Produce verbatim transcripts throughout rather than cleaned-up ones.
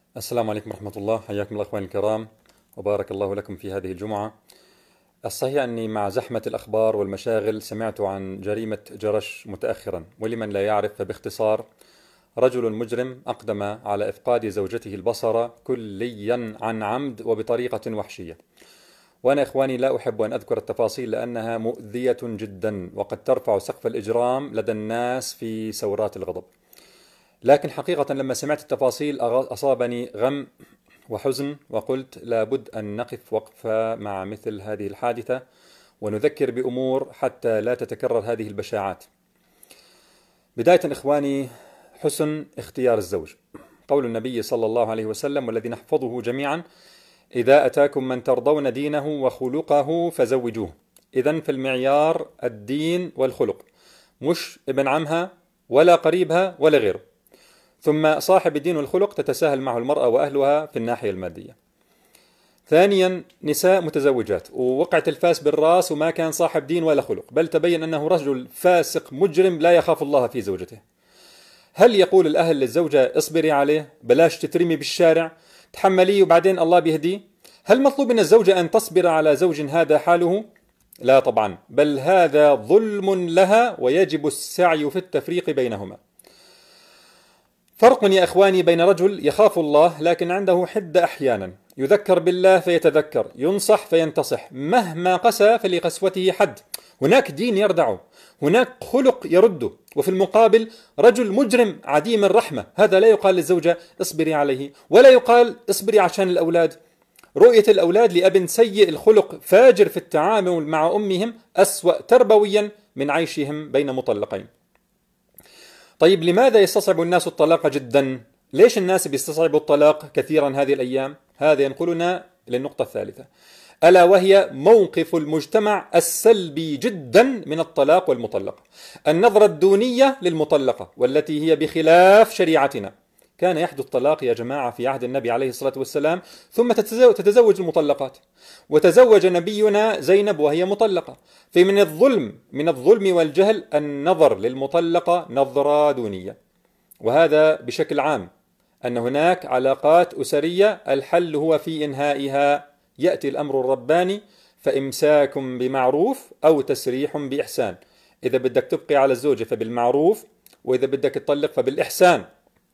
السلام عليكم ورحمة الله، حياكم الله أخواني الكرام، وبارك الله لكم في هذه الجمعة. الصحيح أني مع زحمة الأخبار والمشاغل سمعت عن جريمة جرش متأخرا، ولمن لا يعرف فباختصار رجل مجرم أقدم على إفقاد زوجته البصر كليا عن عمد وبطريقة وحشية. وأنا إخواني لا أحب أن أذكر التفاصيل لأنها مؤذية جدا، وقد ترفع سقف الإجرام لدى الناس في سورات الغضب. لكن حقيقة لما سمعت التفاصيل أصابني غم وحزن، وقلت لابد أن نقف وقفة مع مثل هذه الحادثة ونذكر بأمور حتى لا تتكرر هذه البشاعات. بداية إخواني، حسن اختيار الزوج. قول النبي صلى الله عليه وسلم والذي نحفظه جميعا: إذا أتاكم من ترضون دينه وخلقه فزوجوه. إذن في المعيار الدين والخلق، مش ابن عمها ولا قريبها ولا غيره. ثم صاحب الدين والخلق تتساهل معه المرأة وأهلها في الناحية المادية. ثانيا، نساء متزوجات ووقعت الفاس بالراس وما كان صاحب دين ولا خلق، بل تبين أنه رجل فاسق مجرم لا يخاف الله في زوجته. هل يقول الأهل للزوجة اصبري عليه، بلاش تترمي بالشارع، تحمليه وبعدين الله بيهديه؟ هل مطلوب من الزوجة أن تصبر على زوج هذا حاله؟ لا طبعا، بل هذا ظلم لها ويجب السعي في التفريق بينهما. فرق يا إخواني بين رجل يخاف الله لكن عنده حدة أحيانا، يذكر بالله فيتذكر، ينصح فينتصح، مهما قسى فلقسوته حد. هناك دين يردعه، هناك خلق يرده. وفي المقابل رجل مجرم عديم الرحمة، هذا لا يقال للزوجة اصبري عليه، ولا يقال اصبري عشان الأولاد. رؤية الأولاد لأب سيء الخلق فاجر في التعامل مع أمهم أسوأ تربويا من عيشهم بين مطلقين. طيب، لماذا يستصعب الناس الطلاق جدا؟ ليش الناس بيستصعبوا الطلاق كثيرا هذه الأيام؟ هذا ينقلنا للنقطة الثالثة، ألا وهي موقف المجتمع السلبي جدا من الطلاق والمطلقة. النظرة الدونية للمطلقة والتي هي بخلاف شريعتنا. كان يحدث طلاق يا جماعة في عهد النبي عليه الصلاة والسلام، ثم تتزوج المطلقات، وتزوج نبينا زينب وهي مطلقة. فمن الظلم من الظلم والجهل النظر للمطلقة نظرة دونية. وهذا بشكل عام، أن هناك علاقات أسرية الحل هو في إنهائها. يأتي الأمر الرباني: فإمساك بمعروف أو تسريح بإحسان. إذا بدك تبقي على الزوجة فبالمعروف، وإذا بدك تطلق فبالإحسان.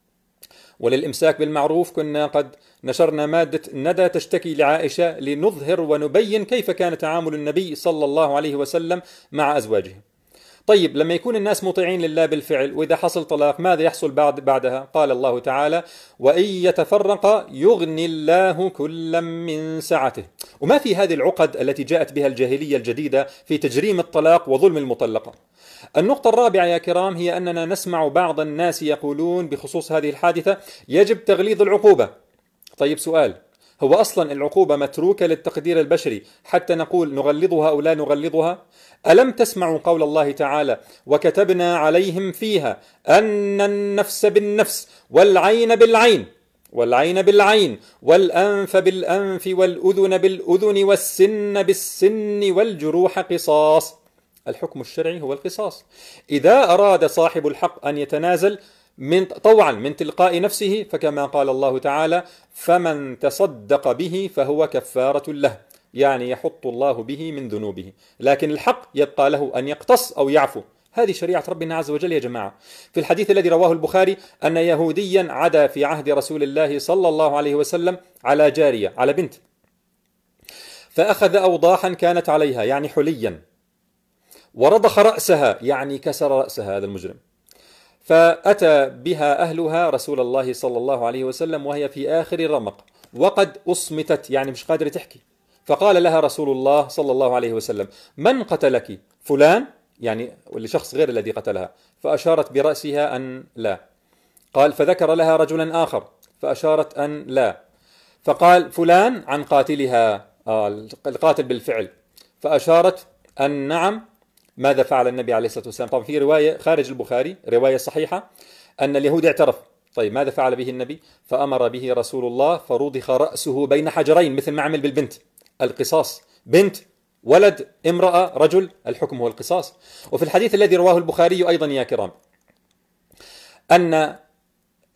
وللإمساك بالمعروف كنا قد نشرنا مادة ندى تشتكي لعائشة لنظهر ونبين كيف كان تعامل النبي صلى الله عليه وسلم مع أزواجه. طيب، لما يكون الناس مطيعين لله بالفعل وإذا حصل طلاق ماذا يحصل بعد بعدها؟ قال الله تعالى: وإن يتفرق يغني الله كلا من سعته. وما في هذه العقد التي جاءت بها الجاهلية الجديدة في تجريم الطلاق وظلم المطلقة. النقطة الرابعة يا كرام هي أننا نسمع بعض الناس يقولون بخصوص هذه الحادثة: يجب تغليظ العقوبة. طيب سؤال، هو أصلا العقوبة متروكة للتقدير البشري حتى نقول نغلظها أو لا نغلظها؟ ألم تسمعوا قول الله تعالى: وكتبنا عليهم فيها أن النفس بالنفس والعين بالعين والعين بالعين والأنف بالأنف والأذن بالأذن والسن بالسن والجروح قصاص. الحكم الشرعي هو القصاص. إذا أراد صاحب الحق أن يتنازل من طوعا من تلقاء نفسه، فكما قال الله تعالى: فمن تصدق به فهو كفارة له، يعني يحط الله به من ذنوبه. لكن الحق يبقى له أن يقتص أو يعفو. هذه شريعة ربنا عز وجل يا جماعة. في الحديث الذي رواه البخاري أن يهوديا عدا في عهد رسول الله صلى الله عليه وسلم على جارية، على بنت، فأخذ أوضاحا كانت عليها يعني حليا، ورضخ رأسها يعني كسر رأسها هذا المجرم، فأتى بها أهلها رسول الله صلى الله عليه وسلم وهي في آخر الرمق وقد أصمتت يعني مش قادرة تحكي. فقال لها رسول الله صلى الله عليه وسلم: من قتلك؟ فلان، يعني لشخص غير الذي قتلها. فأشارت برأسها أن لا. قال: فذكر لها رجلا آخر فأشارت أن لا. فقال: فلان عن قاتلها، آه القاتل بالفعل، فأشارت أن نعم. ماذا فعل النبي عليه الصلاة والسلام؟ طبعا في رواية خارج البخاري، رواية صحيحة، أن اليهود اعترف. طيب ماذا فعل به النبي؟ فأمر به رسول الله فرضخ رأسه بين حجرين مثل ما عمل بالبنت. القصاص، بنت، ولد، امرأة، رجل، الحكم هو القصاص. وفي الحديث الذي رواه البخاري أيضا يا كرام أن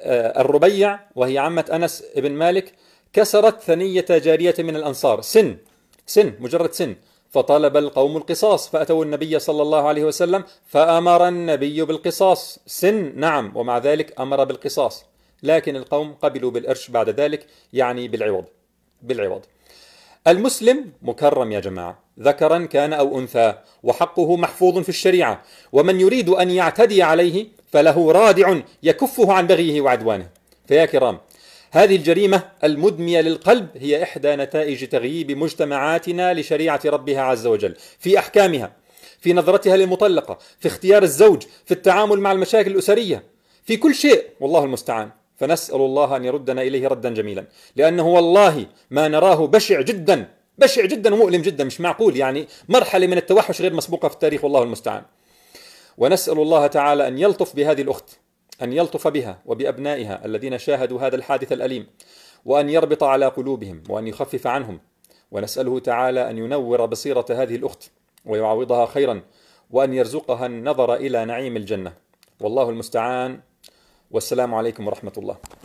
الربيع وهي عمة أنس بن مالك كسرت ثنية جارية من الأنصار، سن سن مجرد سن، فطلب القوم القصاص فأتوا النبي صلى الله عليه وسلم فأمر النبي بالقصاص، سن نعم، ومع ذلك أمر بالقصاص، لكن القوم قبلوا بالإرش بعد ذلك، يعني بالعوض بالعوض. المسلم مكرم يا جماعة، ذكرا كان أو أنثى، وحقه محفوظ في الشريعة، ومن يريد أن يعتدي عليه فله رادع يكفه عن بغيه وعدوانه. فيا كرام، هذه الجريمة المدمية للقلب هي إحدى نتائج تغييب مجتمعاتنا لشريعة ربها عز وجل في أحكامها، في نظرتها للمطلقة، في اختيار الزوج، في التعامل مع المشاكل الأسرية، في كل شيء، والله المستعان. فنسأل الله أن يردنا إليه ردا جميلا، لأنه والله ما نراه بشع جدا، بشع جدا ومؤلم جدا، مش معقول، يعني مرحلة من التوحش غير مسبوقة في التاريخ، والله المستعان. ونسأل الله تعالى أن يلطف بهذه الأخت، أن يلطف بها وبأبنائها الذين شاهدوا هذا الحادث الأليم، وأن يربط على قلوبهم وأن يخفف عنهم. ونسأله تعالى أن ينور بصيرة هذه الأخت ويعوضها خيرا، وأن يرزقها النظر إلى نعيم الجنة، والله المستعان. والسلام عليكم ورحمة الله.